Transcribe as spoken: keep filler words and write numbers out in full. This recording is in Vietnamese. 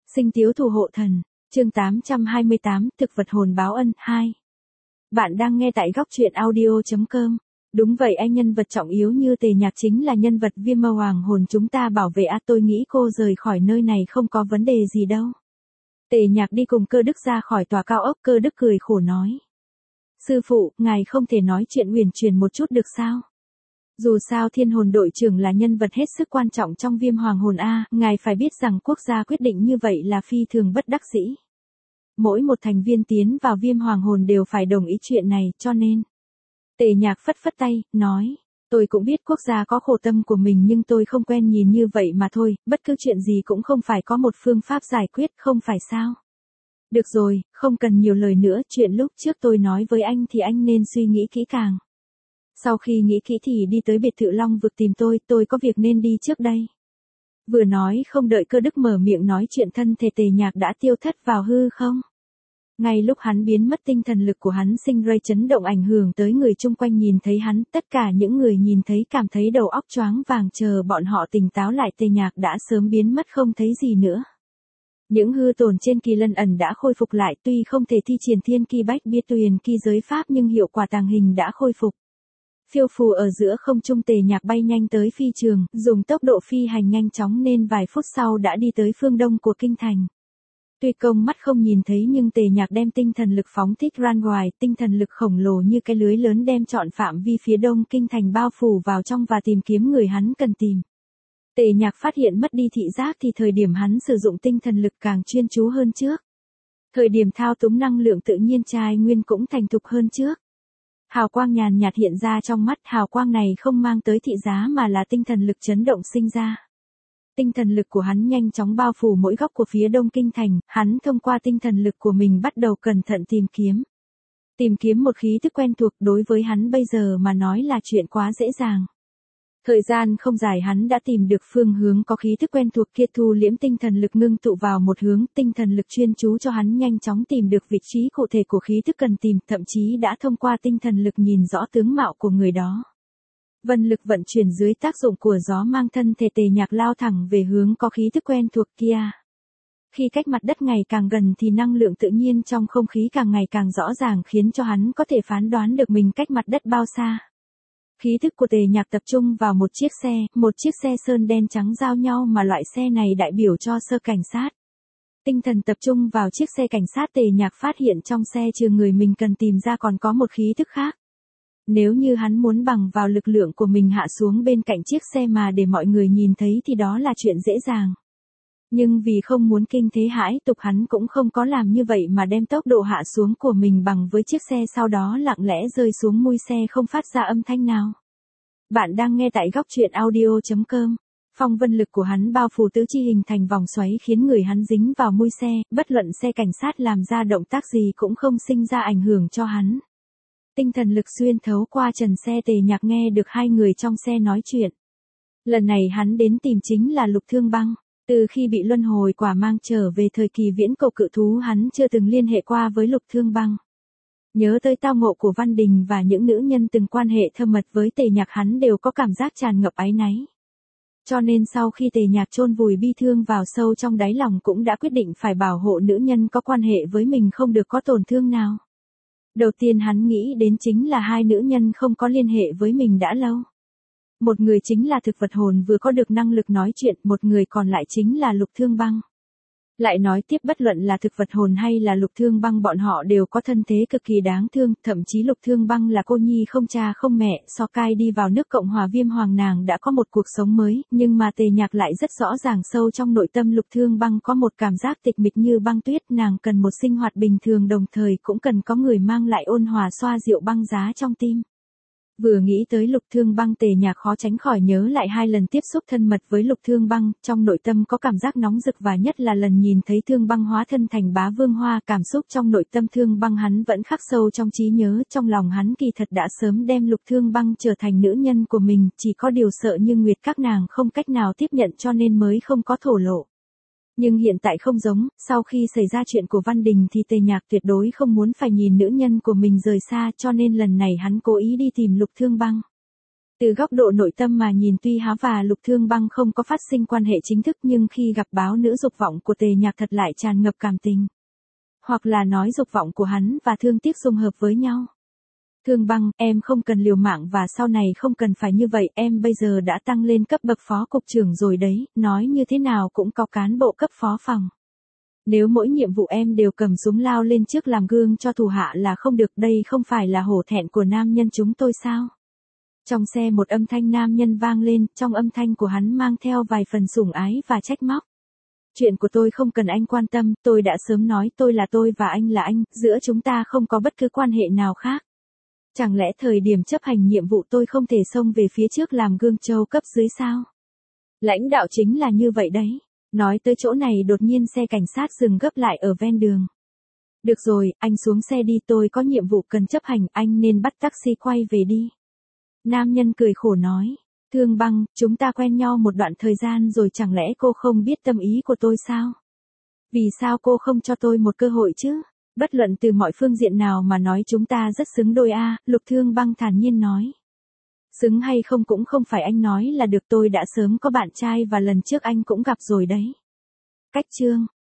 Sinh tiếu thủ hộ thần, chương tám trăm hai mươi tám, thực vật hồn báo ân, hai. Bạn đang nghe tại góc truyện audio chấm com. Đúng vậy anh, nhân vật trọng yếu như Tề Nhạc chính là nhân vật viêm ma hoàng hồn chúng ta bảo vệ à, tôi nghĩ cô rời khỏi nơi này không có vấn đề gì đâu. Tề Nhạc đi cùng Cơ Đức ra khỏi tòa cao ốc, Cơ Đức cười khổ nói. Sư phụ, ngài không thể nói chuyện uyển chuyển một chút được sao? Dù sao thiên hồn đội trưởng là nhân vật hết sức quan trọng trong viêm hoàng hồn A, ngài phải biết rằng quốc gia quyết định như vậy là phi thường bất đắc dĩ. Mỗi một thành viên tiến vào viêm hoàng hồn đều phải đồng ý chuyện này, cho nên. Tề Nhạc phất phất tay, nói, tôi cũng biết quốc gia có khổ tâm của mình nhưng tôi không quen nhìn như vậy mà thôi, bất cứ chuyện gì cũng không phải có một phương pháp giải quyết, không phải sao? Được rồi, không cần nhiều lời nữa, chuyện lúc trước tôi nói với anh thì anh nên suy nghĩ kỹ càng. Sau khi nghĩ kỹ thì đi tới biệt thự Long Vực tìm tôi, tôi có việc nên đi trước đây. Vừa nói không đợi Cơ Đức mở miệng nói chuyện, thân thể Tề Nhạc đã tiêu thất vào hư không. Ngay lúc hắn biến mất, tinh thần lực của hắn sinh ra chấn động ảnh hưởng tới người chung quanh nhìn thấy hắn, tất cả những người nhìn thấy cảm thấy đầu óc choáng vàng, chờ bọn họ tỉnh táo lại Tề Nhạc đã sớm biến mất không thấy gì nữa. Những hư tổn trên kỳ lân ẩn đã khôi phục lại, tuy không thể thi triển thiên kỳ bách biết tuyền kỳ giới pháp nhưng hiệu quả tàng hình đã khôi phục. Phiêu phù ở giữa không trung, Tề Nhạc bay nhanh tới phi trường, dùng tốc độ phi hành nhanh chóng nên vài phút sau đã đi tới phương đông của kinh thành. Tuy công mắt không nhìn thấy nhưng Tề Nhạc đem tinh thần lực phóng thích ra ngoài, tinh thần lực khổng lồ như cái lưới lớn đem trọn phạm vi phía đông kinh thành bao phủ vào trong và tìm kiếm người hắn cần tìm. Tề Nhạc phát hiện mất đi thị giác thì thời điểm hắn sử dụng tinh thần lực càng chuyên chú hơn trước. Thời điểm thao túng năng lượng tự nhiên trai nguyên cũng thành thục hơn trước. Hào quang nhàn nhạt hiện ra trong mắt, hào quang này không mang tới thị giá mà là tinh thần lực chấn động sinh ra. Tinh thần lực của hắn nhanh chóng bao phủ mỗi góc của phía đông kinh thành, hắn thông qua tinh thần lực của mình bắt đầu cẩn thận tìm kiếm. Tìm kiếm một khí thức quen thuộc đối với hắn bây giờ mà nói là chuyện quá dễ dàng. Thời gian không dài hắn đã tìm được phương hướng có khí thức quen thuộc kia, thu liễm tinh thần lực ngưng tụ vào một hướng, tinh thần lực chuyên chú cho hắn nhanh chóng tìm được vị trí cụ thể của khí thức cần tìm, thậm chí đã thông qua tinh thần lực nhìn rõ tướng mạo của người đó. Vân lực vận chuyển dưới tác dụng của gió mang thân thể Tề Nhạc lao thẳng về hướng có khí thức quen thuộc kia. Khi cách mặt đất ngày càng gần thì năng lượng tự nhiên trong không khí càng ngày càng rõ ràng khiến cho hắn có thể phán đoán được mình cách mặt đất bao xa. Khí thức của Tề Nhạc tập trung vào một chiếc xe, một chiếc xe sơn đen trắng giao nhau mà loại xe này đại biểu cho sơ cảnh sát. Tinh thần tập trung vào chiếc xe cảnh sát, Tề Nhạc phát hiện trong xe trừ người mình cần tìm ra còn có một khí thức khác. Nếu như hắn muốn bằng vào lực lượng của mình hạ xuống bên cạnh chiếc xe mà để mọi người nhìn thấy thì đó là chuyện dễ dàng. Nhưng vì không muốn kinh thế hãi tục hắn cũng không có làm như vậy mà đem tốc độ hạ xuống của mình bằng với chiếc xe, sau đó lặng lẽ rơi xuống mui xe không phát ra âm thanh nào. Bạn đang nghe tại góc truyện audio chấm com. Phong vân lực của hắn bao phủ tứ chi hình thành vòng xoáy khiến người hắn dính vào mui xe, bất luận xe cảnh sát làm ra động tác gì cũng không sinh ra ảnh hưởng cho hắn. Tinh thần lực xuyên thấu qua trần xe, Tề Nhạc nghe được hai người trong xe nói chuyện. Lần này hắn đến tìm chính là Lục Thương Băng. Từ khi bị luân hồi quả mang trở về thời kỳ viễn cổ cự thú, hắn chưa từng liên hệ qua với Lục Thương Băng. Nhớ tới tao ngộ của Văn Đình và những nữ nhân từng quan hệ thâm mật với Tề Nhạc, hắn đều có cảm giác tràn ngập áy náy. Cho nên sau khi Tề Nhạc chôn vùi bi thương vào sâu trong đáy lòng cũng đã quyết định phải bảo hộ nữ nhân có quan hệ với mình không được có tổn thương nào. Đầu tiên hắn nghĩ đến chính là hai nữ nhân không có liên hệ với mình đã lâu. Một người chính là thực vật hồn vừa có được năng lực nói chuyện, một người còn lại chính là Lục Thương Băng. Lại nói tiếp, bất luận là thực vật hồn hay là Lục Thương Băng, bọn họ đều có thân thế cực kỳ đáng thương, thậm chí Lục Thương Băng là cô nhi không cha không mẹ, so cai đi vào nước Cộng hòa Viêm Hoàng nàng đã có một cuộc sống mới, nhưng mà Tề Nhạc lại rất rõ ràng sâu trong nội tâm Lục Thương Băng có một cảm giác tịch mịch như băng tuyết, nàng cần một sinh hoạt bình thường đồng thời cũng cần có người mang lại ôn hòa xoa dịu băng giá trong tim. Vừa nghĩ tới Lục Thương Băng, Tề Nhạc khó tránh khỏi nhớ lại hai lần tiếp xúc thân mật với Lục Thương Băng, trong nội tâm có cảm giác nóng rực và nhất là lần nhìn thấy Thương Băng hóa thân thành Bá Vương Hoa, cảm xúc trong nội tâm Thương Băng hắn vẫn khắc sâu trong trí nhớ, trong lòng hắn kỳ thật đã sớm đem Lục Thương Băng trở thành nữ nhân của mình, chỉ có điều sợ như Nguyệt các nàng không cách nào tiếp nhận cho nên mới không có thổ lộ. Nhưng hiện tại không giống, sau khi xảy ra chuyện của Văn Đình thì Tề Nhạc tuyệt đối không muốn phải nhìn nữ nhân của mình rời xa, cho nên lần này hắn cố ý đi tìm Lục Thương Băng. Từ góc độ nội tâm mà nhìn, tuy Há và Lục Thương Băng không có phát sinh quan hệ chính thức, nhưng khi gặp báo nữ, dục vọng của Tề Nhạc thật lại tràn ngập cảm tình. Hoặc là nói dục vọng của hắn và thương tiếc dung hợp với nhau. Thương Băng, em không cần liều mạng và sau này không cần phải như vậy, em bây giờ đã tăng lên cấp bậc phó cục trưởng rồi đấy, nói như thế nào cũng có cán bộ cấp phó phòng. Nếu mỗi nhiệm vụ em đều cầm súng lao lên trước làm gương cho thủ hạ là không được, đây không phải là hổ thẹn của nam nhân chúng tôi sao? Trong xe một âm thanh nam nhân vang lên, trong âm thanh của hắn mang theo vài phần sủng ái và trách móc. Chuyện của tôi không cần anh quan tâm, tôi đã sớm nói tôi là tôi và anh là anh, giữa chúng ta không có bất cứ quan hệ nào khác. Chẳng lẽ thời điểm chấp hành nhiệm vụ tôi không thể xông về phía trước làm gương châu cấp dưới sao? Lãnh đạo chính là như vậy đấy. Nói tới chỗ này đột nhiên xe cảnh sát dừng gấp lại ở ven đường. Được rồi, anh xuống xe đi, tôi có nhiệm vụ cần chấp hành, anh nên bắt taxi quay về đi. Nam nhân cười khổ nói. Thương Băng, chúng ta quen nhau một đoạn thời gian rồi, chẳng lẽ cô không biết tâm ý của tôi sao? Vì sao cô không cho tôi một cơ hội chứ? Bất luận từ mọi phương diện nào mà nói chúng ta rất xứng đôi a, Lục Thương Băng thản nhiên nói. Xứng hay không cũng không phải anh nói là được, tôi đã sớm có bạn trai và lần trước anh cũng gặp rồi đấy. Cách chương